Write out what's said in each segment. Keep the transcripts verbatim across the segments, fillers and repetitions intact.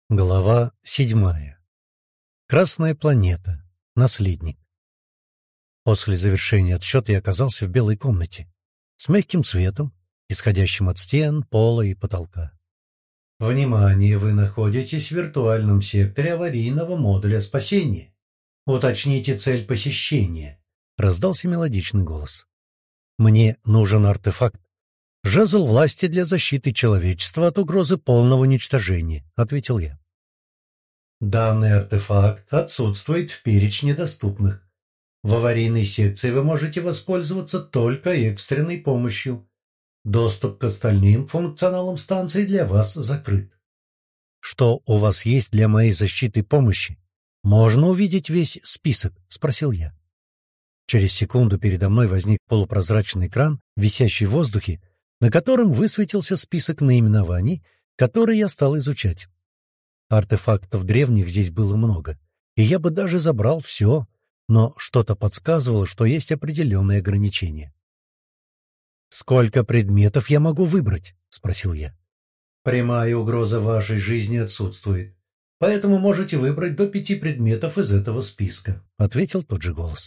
Глава седьмая. Красная планета. Наследник. После завершения отсчета я оказался в белой комнате с мягким светом, исходящим от стен, пола и потолка. Внимание! Вы находитесь в виртуальном секторе аварийного модуля спасения. Уточните цель посещения. Раздался мелодичный голос. Мне нужен артефакт. «Жезл власти для защиты человечества от угрозы полного уничтожения», — ответил я. Данный артефакт отсутствует в перечне доступных. В аварийной секции вы можете воспользоваться только экстренной помощью. Доступ к остальным функционалам станции для вас закрыт. «Что у вас есть для моей защиты и помощи? Можно увидеть весь список?» — спросил я. Через секунду передо мной возник полупрозрачный экран, висящий в воздухе, на котором высветился список наименований, которые я стал изучать. Артефактов древних здесь было много, и я бы даже забрал все, но что-то подсказывало, что есть определенные ограничения. «Сколько предметов я могу выбрать?» — спросил я. «Прямая угроза вашей жизни отсутствует, поэтому можете выбрать до пяти предметов из этого списка», — ответил тот же голос.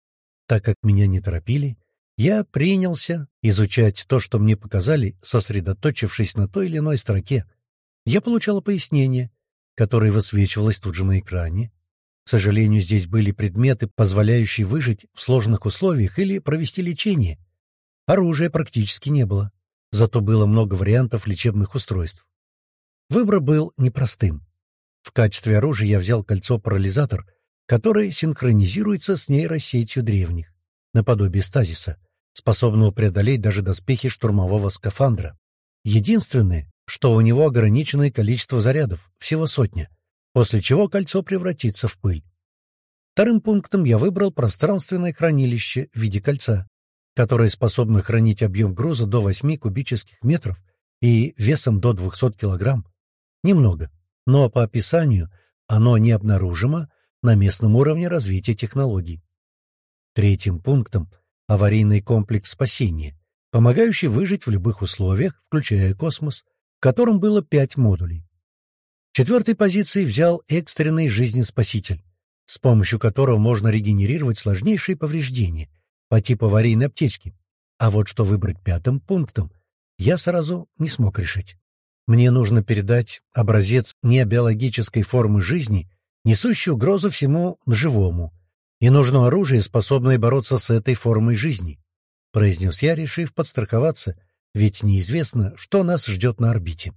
Так как меня не торопили, я принялся изучать то, что мне показали, сосредоточившись на той или иной строке. Я получал пояснение, которое высвечивалось тут же на экране. К сожалению, здесь были предметы, позволяющие выжить в сложных условиях или провести лечение. Оружия практически не было, зато было много вариантов лечебных устройств. Выбор был непростым. В качестве оружия я взял кольцо-парализатор, которое синхронизируется с нейросетью древних, наподобие стазиса, способного преодолеть даже доспехи штурмового скафандра. Единственное, что у него ограниченное количество зарядов, всего сотня, после чего кольцо превратится в пыль. Вторым пунктом я выбрал пространственное хранилище в виде кольца, которое способно хранить объем груза до восьми кубических метров и весом до двухсот килограмм. Немного, но по описанию оно не обнаружимо на местном уровне развития технологий. Третьим пунктом — аварийный комплекс спасения, помогающий выжить в любых условиях, включая космос, в котором было пять модулей. Четвертой позиции взял экстренный жизнеспаситель, с помощью которого можно регенерировать сложнейшие повреждения по типу аварийной аптечки. А вот что выбрать пятым пунктом, я сразу не смог решить. Мне нужно передать образец необиологической формы жизни, несущий угрозу всему живому, и нужно оружие, способное бороться с этой формой жизни, — произнес я, решив подстраховаться, ведь неизвестно, что нас ждет на орбите.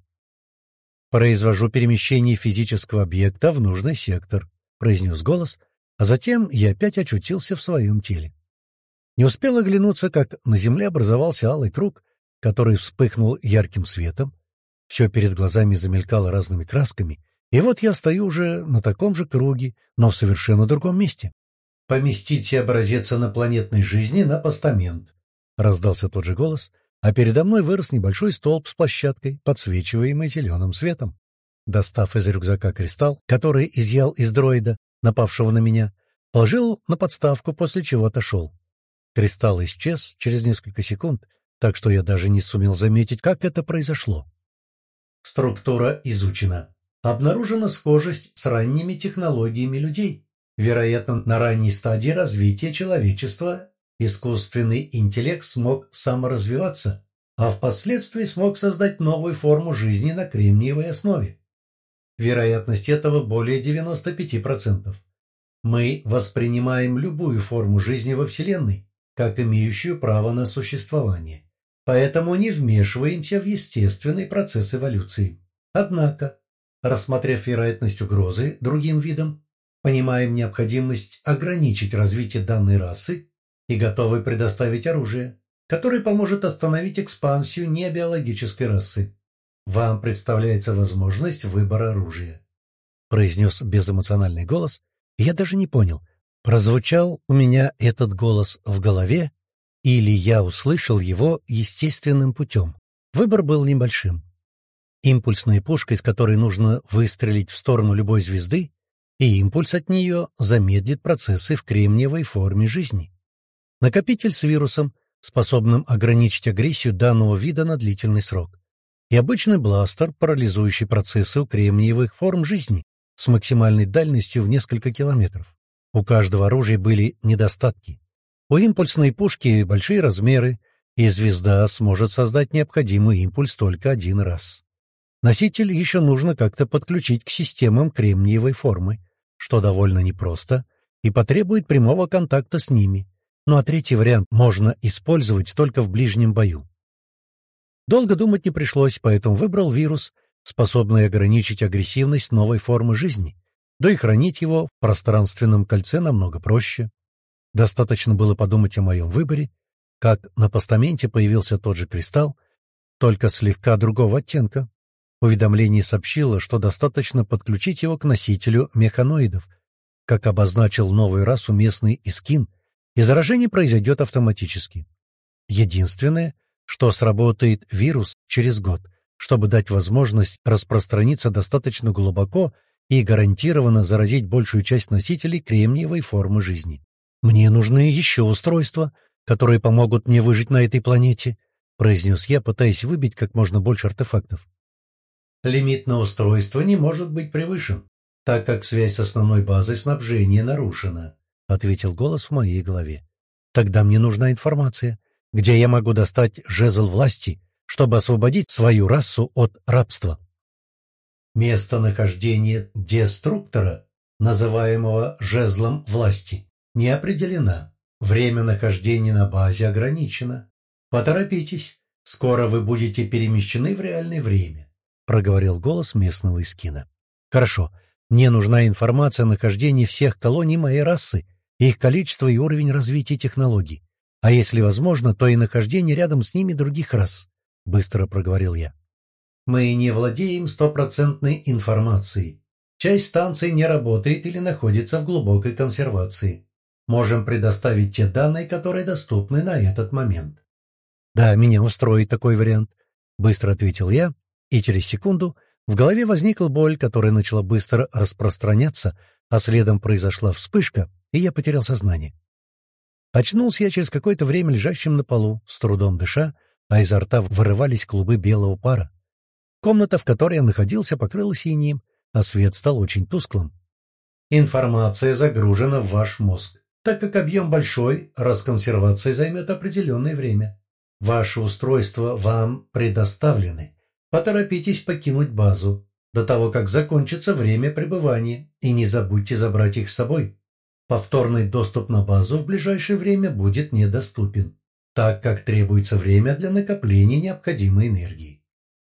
«Произвожу перемещение физического объекта в нужный сектор», — произнес голос, а затем я опять очутился в своем теле. Не успел оглянуться, как на Земле образовался алый круг, который вспыхнул ярким светом. Все перед глазами замелькало разными красками, и вот я стою уже на таком же круге, но в совершенно другом месте. «Поместите образец инопланетной жизни на постамент», — раздался тот же голос, а передо мной вырос небольшой столб с площадкой, подсвечиваемой зеленым светом. Достав из рюкзака кристалл, который изъял из дроида, напавшего на меня, положил на подставку, после чего отошел. Кристалл исчез через несколько секунд, так что я даже не сумел заметить, как это произошло. Структура изучена. Обнаружена схожесть с ранними технологиями людей. Вероятно, на ранней стадии развития человечества искусственный интеллект смог саморазвиваться, а впоследствии смог создать новую форму жизни на кремниевой основе. Вероятность этого более девяноста пяти процентов. Мы воспринимаем любую форму жизни во Вселенной как имеющую право на существование, поэтому не вмешиваемся в естественный процесс эволюции. Однако, рассмотрев вероятность угрозы другим видам, понимаем необходимость ограничить развитие данной расы и готовы предоставить оружие, которое поможет остановить экспансию небиологической расы. Вам представляется возможность выбора оружия», — произнес безэмоциональный голос, и я даже не понял, прозвучал у меня этот голос в голове или я услышал его естественным путем. Выбор был небольшим. Импульсная пушка, из которой нужно выстрелить в сторону любой звезды, и импульс от нее замедлит процессы в кремниевой форме жизни. Накопитель с вирусом, способным ограничить агрессию данного вида на длительный срок. и обычный бластер, парализующий процессы у кремниевых форм жизни с максимальной дальностью в несколько километров. У каждого оружия были недостатки. У импульсной пушки большие размеры, и звезда сможет создать необходимый импульс только один раз. Носитель еще нужно как-то подключить к системам кремниевой формы, что довольно непросто, и потребует прямого контакта с ними. Ну а третий вариант можно использовать только в ближнем бою. Долго думать не пришлось, поэтому выбрал вирус, способный ограничить агрессивность новой формы жизни, да и хранить его в пространственном кольце намного проще. Достаточно было подумать о моем выборе, как на постаменте появился тот же кристалл, только слегка другого оттенка. Уведомление сообщило, что достаточно подключить его к носителю механоидов, как обозначил новую расу местный Искин, и заражение произойдет автоматически. Единственное, что сработает вирус через год, чтобы дать возможность распространиться достаточно глубоко и гарантированно заразить большую часть носителей кремниевой формы жизни. «Мне нужны еще устройства, которые помогут мне выжить на этой планете», произнес я, пытаясь выбить как можно больше артефактов. «Лимит на устройство не может быть превышен, так как связь с основной базой снабжения нарушена», ответил голос в моей голове. «Тогда мне нужна информация, где я могу достать жезл власти, чтобы освободить свою расу от рабства». Местонахождение деструктора, называемого жезлом власти, не определено. Время нахождения на базе ограничено. Поторопитесь, скоро вы будете перемещены в реальное время, проговорил голос местного Искина. Хорошо, мне нужна информация о нахождении всех колоний моей расы, их количество и уровень развития технологий. А если возможно, то и нахождение рядом с ними других рас, быстро проговорил я. Мы не владеем стопроцентной информацией. Часть станций не работает или находится в глубокой консервации. Можем предоставить те данные, которые доступны на этот момент. Да, меня устроит такой вариант, быстро ответил я, и через секунду в голове возникла боль, которая начала быстро распространяться, а следом произошла вспышка, и я потерял сознание. Очнулся я через какое-то время лежащим на полу, с трудом дыша, а изо рта вырывались клубы белого пара. Комната, в которой я находился, покрылась инеем, а свет стал очень тусклым. Информация загружена в ваш мозг. Так как объем большой, расконсервация займет определенное время. Ваши устройства вам предоставлены. Поторопитесь покинуть базу до того, как закончится время пребывания, и не забудьте забрать их с собой. Повторный доступ на базу в ближайшее время будет недоступен, так как требуется время для накопления необходимой энергии.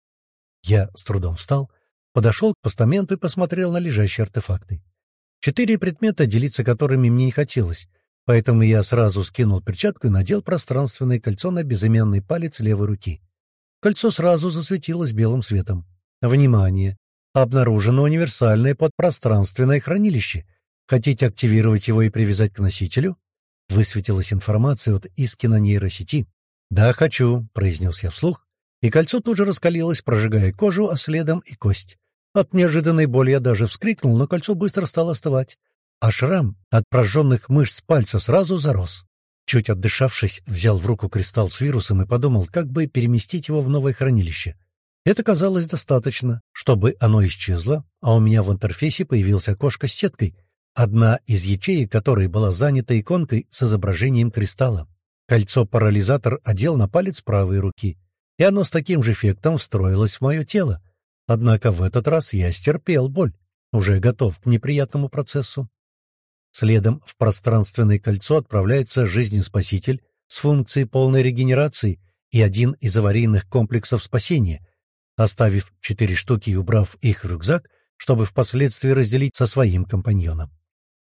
Я с трудом встал, подошел к постаменту и посмотрел на лежащие артефакты. Четыре предмета, делиться которыми мне не хотелось, поэтому я сразу скинул перчатку и надел пространственное кольцо на безымянный палец левой руки. Кольцо сразу засветилось белым светом. Внимание! Обнаружено универсальное подпространственное хранилище. Хотите активировать его и привязать к носителю? Высветилась информация от Искина нейросети. «Да, хочу», — произнес я вслух, и кольцо тут же раскалилось, прожигая кожу, а следом и кость. От неожиданной боли я даже вскрикнул, но кольцо быстро стало остывать, а шрам от прожженных мышц пальца сразу зарос. Чуть отдышавшись, взял в руку кристалл с вирусом и подумал, как бы переместить его в новое хранилище. Это казалось достаточно, чтобы оно исчезло, а у меня в интерфейсе появилась окошко с сеткой, одна из ячеек которой была занята иконкой с изображением кристалла. Кольцо-парализатор одел на палец правой руки, и оно с таким же эффектом встроилось в мое тело. Однако в этот раз я стерпел боль, уже готов к неприятному процессу. Следом в пространственное кольцо отправляется жизнеспаситель с функцией полной регенерации и один из аварийных комплексов спасения, оставив четыре штуки и убрав их в рюкзак, чтобы впоследствии разделить со своим компаньоном.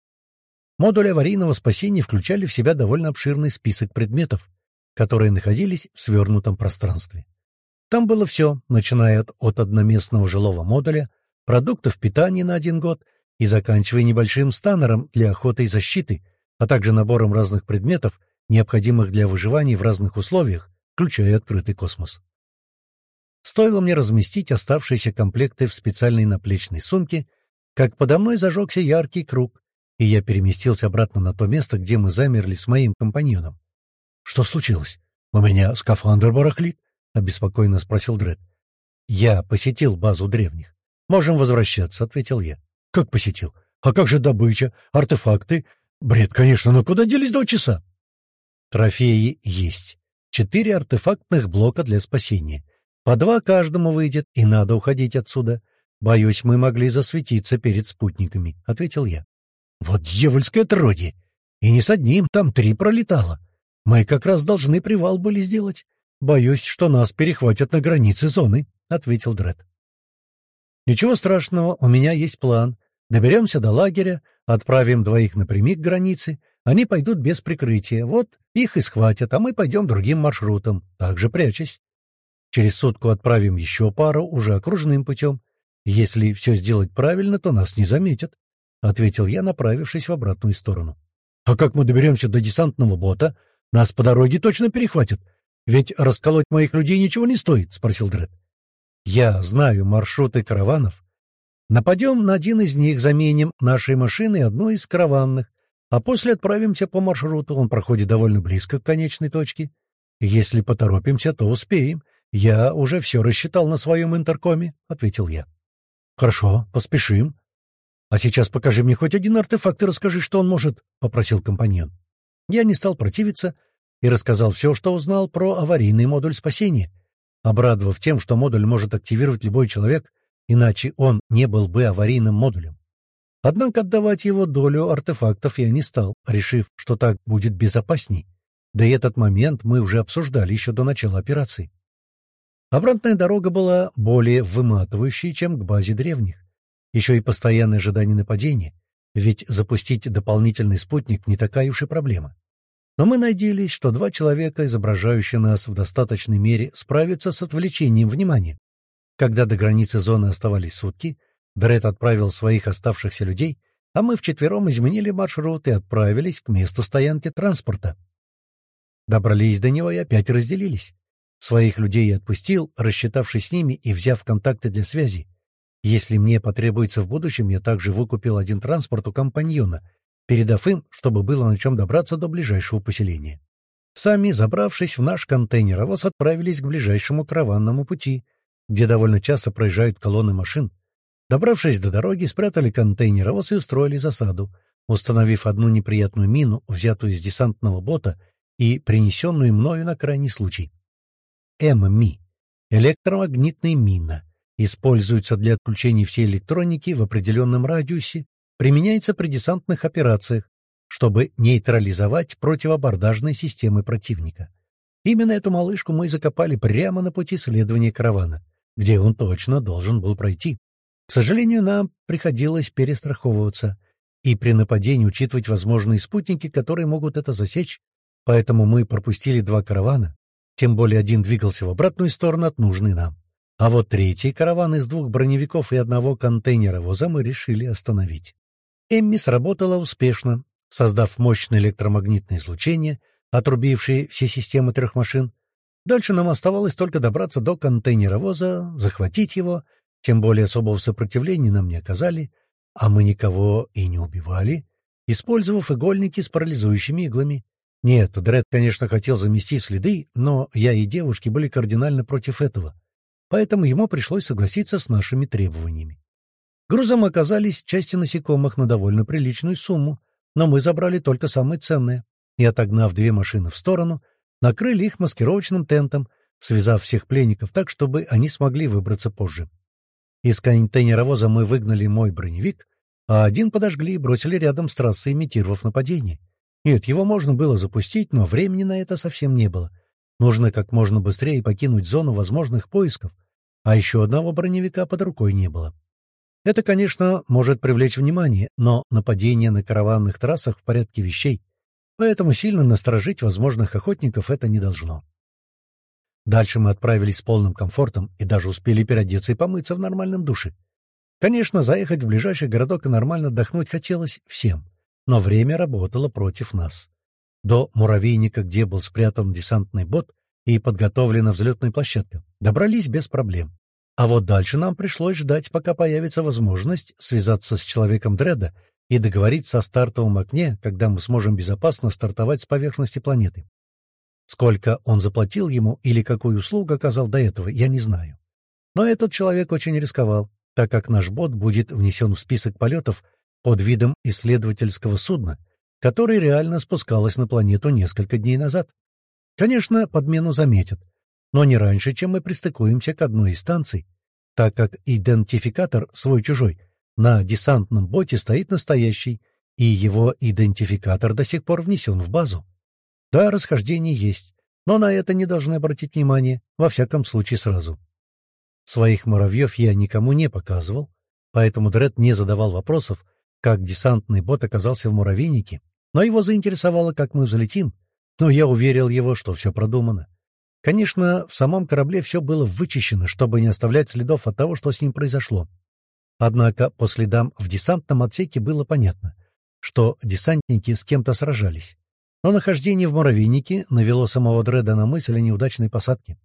Модули аварийного спасения включали в себя довольно обширный список предметов, которые находились в свернутом пространстве. Там было все, начиная от, от одноместного жилого модуля, продуктов питания на один год и заканчивая небольшим станером для охоты и защиты, а также набором разных предметов, необходимых для выживания в разных условиях, включая открытый космос. Стоило мне разместить оставшиеся комплекты в специальной наплечной сумке, как подо мной зажегся яркий круг, и я переместился обратно на то место, где мы замерли с моим компаньоном. «Что случилось? У меня скафандр барахлит?» — обеспокоенно спросил Дред. «Я посетил базу древних. Можем возвращаться», — ответил я. «Как посетил? А как же добыча? Артефакты? Бред, конечно, но куда делись два часа?» «Трофеи есть. Четыре артефактных блока для спасения. По два каждому выйдет, и надо уходить отсюда. Боюсь, мы могли засветиться перед спутниками», — ответил я. «Вот дьявольское отродье! И не с одним, там три пролетало. Мы как раз должны привал были сделать. Боюсь, что нас перехватят на границе зоны», — ответил Дред. «Ничего страшного, у меня есть план. Доберемся до лагеря, отправим двоих напрямик к границе. Они пойдут без прикрытия. Вот их и схватят, а мы пойдем другим маршрутом, также прячась. Через сутку отправим еще пару, уже окружным путем. Если все сделать правильно, то нас не заметят», — ответил я, направившись в обратную сторону. «А как мы доберемся до десантного бота? Нас по дороге точно перехватят. Ведь расколоть моих людей ничего не стоит», — спросил Дред. «Я знаю маршруты караванов. Нападем на один из них, заменим нашей машиной одной из караванных, а после отправимся по маршруту. Он проходит довольно близко к конечной точке. Если поторопимся, то успеем. Я уже все рассчитал на своем интеркоме», — ответил я. «Хорошо, поспешим. А сейчас покажи мне хоть один артефакт и расскажи, что он может», — попросил компаньон. Я не стал противиться и рассказал все, что узнал про аварийный модуль спасения, обрадовав тем, что модуль может активировать любой человек, иначе он не был бы аварийным модулем. Однако отдавать его долю артефактов я не стал, решив, что так будет безопасней. Да и этот момент мы уже обсуждали еще до начала операции. Обратная дорога была более выматывающей, чем к базе древних. Еще и постоянное ожидание нападения, ведь запустить дополнительный спутник не такая уж и проблема. Но мы надеялись, что два человека, изображающие нас в достаточной мере, справятся с отвлечением внимания. Когда до границы зоны оставались сутки, Дред отправил своих оставшихся людей, а мы вчетвером изменили маршрут и отправились к месту стоянки транспорта. Добрались до него и опять разделились. Своих людей я отпустил, рассчитавшись с ними и взяв контакты для связи. Если мне потребуется в будущем, я также выкупил один транспорт у компаньона, передав им, чтобы было на чем добраться до ближайшего поселения. Сами, забравшись в наш контейнеровоз, отправились к ближайшему караванному пути, где довольно часто проезжают колонны машин. Добравшись до дороги, спрятали контейнеровоз и устроили засаду, установив одну неприятную мину, взятую из десантного бота и принесенную мною на крайний случай. эм эм и — электромагнитная мина. Используется для отключения всей электроники в определенном радиусе, применяется при десантных операциях, чтобы нейтрализовать противобордажные системы противника. Именно эту малышку мы и закопали прямо на пути следования каравана, где он точно должен был пройти. К сожалению, нам приходилось перестраховываться и при нападении учитывать возможные спутники, которые могут это засечь, поэтому мы пропустили два каравана, тем более один двигался в обратную сторону от нужной нам. А вот третий караван из двух броневиков и одного контейнеровоза мы решили остановить. Эмми сработала успешно, создав мощное электромагнитное излучение, отрубившее все системы трех машин. Дальше нам оставалось только добраться до контейнеровоза, захватить его, тем более особого сопротивления нам не оказали, а мы никого и не убивали, использовав игольники с парализующими иглами. Нет, Дред, конечно, хотел замести следы, но я и девушки были кардинально против этого, поэтому ему пришлось согласиться с нашими требованиями. Грузом оказались части насекомых на довольно приличную сумму, но мы забрали только самое ценное и, отогнав две машины в сторону, накрыли их маскировочным тентом, связав всех пленников так, чтобы они смогли выбраться позже. Из контейнеровоза мы выгнали мой броневик, а один подожгли и бросили рядом с трассой, имитировав нападение. Нет, его можно было запустить, но времени на это совсем не было. Нужно как можно быстрее покинуть зону возможных поисков, а еще одного броневика под рукой не было. Это, конечно, может привлечь внимание, но нападение на караванных трассах в порядке вещей, поэтому сильно насторожить возможных охотников это не должно. Дальше мы отправились с полным комфортом и даже успели переодеться и помыться в нормальном душе. Конечно, заехать в ближайший городок и нормально отдохнуть хотелось всем, но время работало против нас. До муравейника, где был спрятан десантный бот и подготовлена взлетная площадка, добрались без проблем. А вот дальше нам пришлось ждать, пока появится возможность связаться с человеком Дреда и договориться о стартовом окне, когда мы сможем безопасно стартовать с поверхности планеты. Сколько он заплатил ему или какую услугу оказал до этого, я не знаю. Но этот человек очень рисковал, так как наш бот будет внесен в список полетов под видом исследовательского судна, которое реально спускалось на планету несколько дней назад. Конечно, подмену заметят, но не раньше, чем мы пристыкуемся к одной из станций, так как идентификатор свой-чужой на десантном боте стоит настоящий, и его идентификатор до сих пор внесен в базу. Да, расхождение есть, но на это не должны обратить внимание, во всяком случае сразу. Своих муравьев я никому не показывал, поэтому Дред не задавал вопросов, как десантный бот оказался в муравейнике, но его заинтересовало, как мы взлетим, но я уверил его, что все продумано. Конечно, в самом корабле все было вычищено, чтобы не оставлять следов от того, что с ним произошло. Однако по следам в десантном отсеке было понятно, что десантники с кем-то сражались. Но нахождение в муравейнике навело самого Дреда на мысль о неудачной посадке.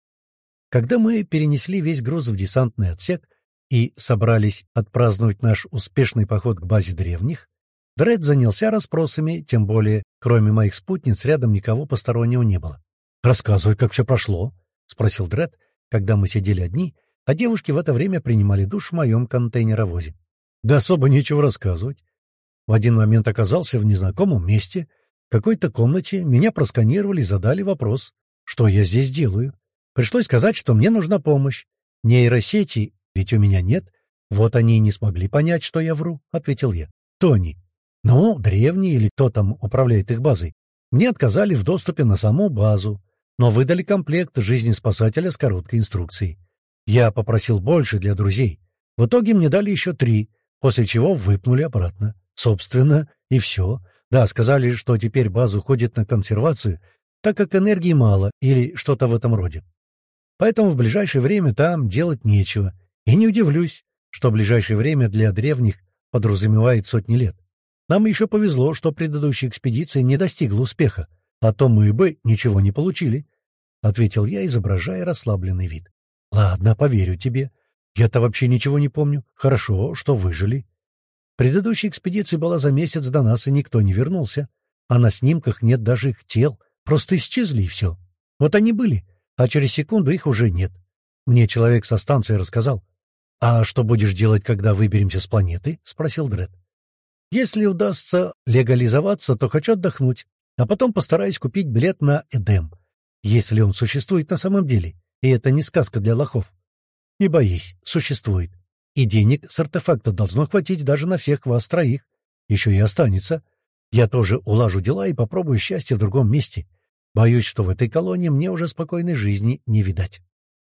Когда мы перенесли весь груз в десантный отсек и собрались отпраздновать наш успешный поход к базе древних, Дред занялся расспросами, тем более, кроме моих спутниц, рядом никого постороннего не было. «Рассказывай, как все прошло», — спросил Дред, когда мы сидели одни, а девушки в это время принимали душ в моем контейнеровозе. «Да особо нечего рассказывать. В один момент оказался в незнакомом месте, в какой-то комнате, меня просканировали и задали вопрос, что я здесь делаю. Пришлось сказать, что мне нужна помощь. Нейросети ведь у меня нет. Вот они и не смогли понять, что я вру», — ответил я. «Кто они?» «Ну, древние или кто там управляет их базой. Мне отказали в доступе на саму базу, но выдали комплект жизнеспасателя с короткой инструкцией. Я попросил больше для друзей. В итоге мне дали еще три, после чего выпнули обратно. Собственно, и все. Да, сказали, что теперь база уходит на консервацию, так как энергии мало или что-то в этом роде. Поэтому в ближайшее время там делать нечего. И не удивлюсь, что ближайшее время для древних подразумевает сотни лет. Нам еще повезло, что предыдущая экспедиция не достигла успеха, а то мы бы ничего не получили, — ответил я, изображая расслабленный вид. — Ладно, поверю тебе. Я-то вообще ничего не помню. Хорошо, что выжили. Предыдущая экспедиция была за месяц до нас, и никто не вернулся. А на снимках нет даже их тел. Просто исчезли, и все. Вот они были, а через секунду их уже нет. Мне человек со станции рассказал. — А что будешь делать, когда выберемся с планеты? — спросил Дред. — Если удастся легализоваться, то хочу отдохнуть, а потом постараюсь купить билет на Эдем, если он существует на самом деле, и это не сказка для лохов. Не боись, существует. И денег с артефакта должно хватить даже на всех вас троих. Еще и останется. Я тоже улажу дела и попробую счастье в другом месте. Боюсь, что в этой колонии мне уже спокойной жизни не видать.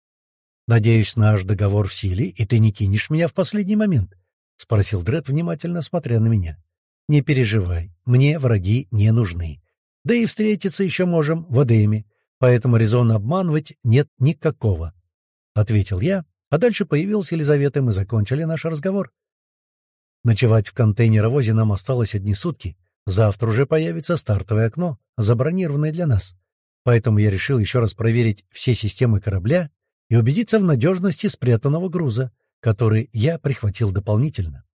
Надеюсь, наш договор в силе, и ты не кинешь меня в последний момент? — спросил Дред, внимательно смотря на меня. — Не переживай, мне враги не нужны. Да и встретиться еще можем в Эдеме, поэтому резона обманывать нет никакого, — ответил я, а дальше появилась Елизавета, и мы закончили наш разговор. Ночевать в контейнеровозе нам осталось одни сутки. Завтра уже появится стартовое окно, забронированное для нас. Поэтому я решил еще раз проверить все системы корабля и убедиться в надежности спрятанного груза, который я прихватил дополнительно.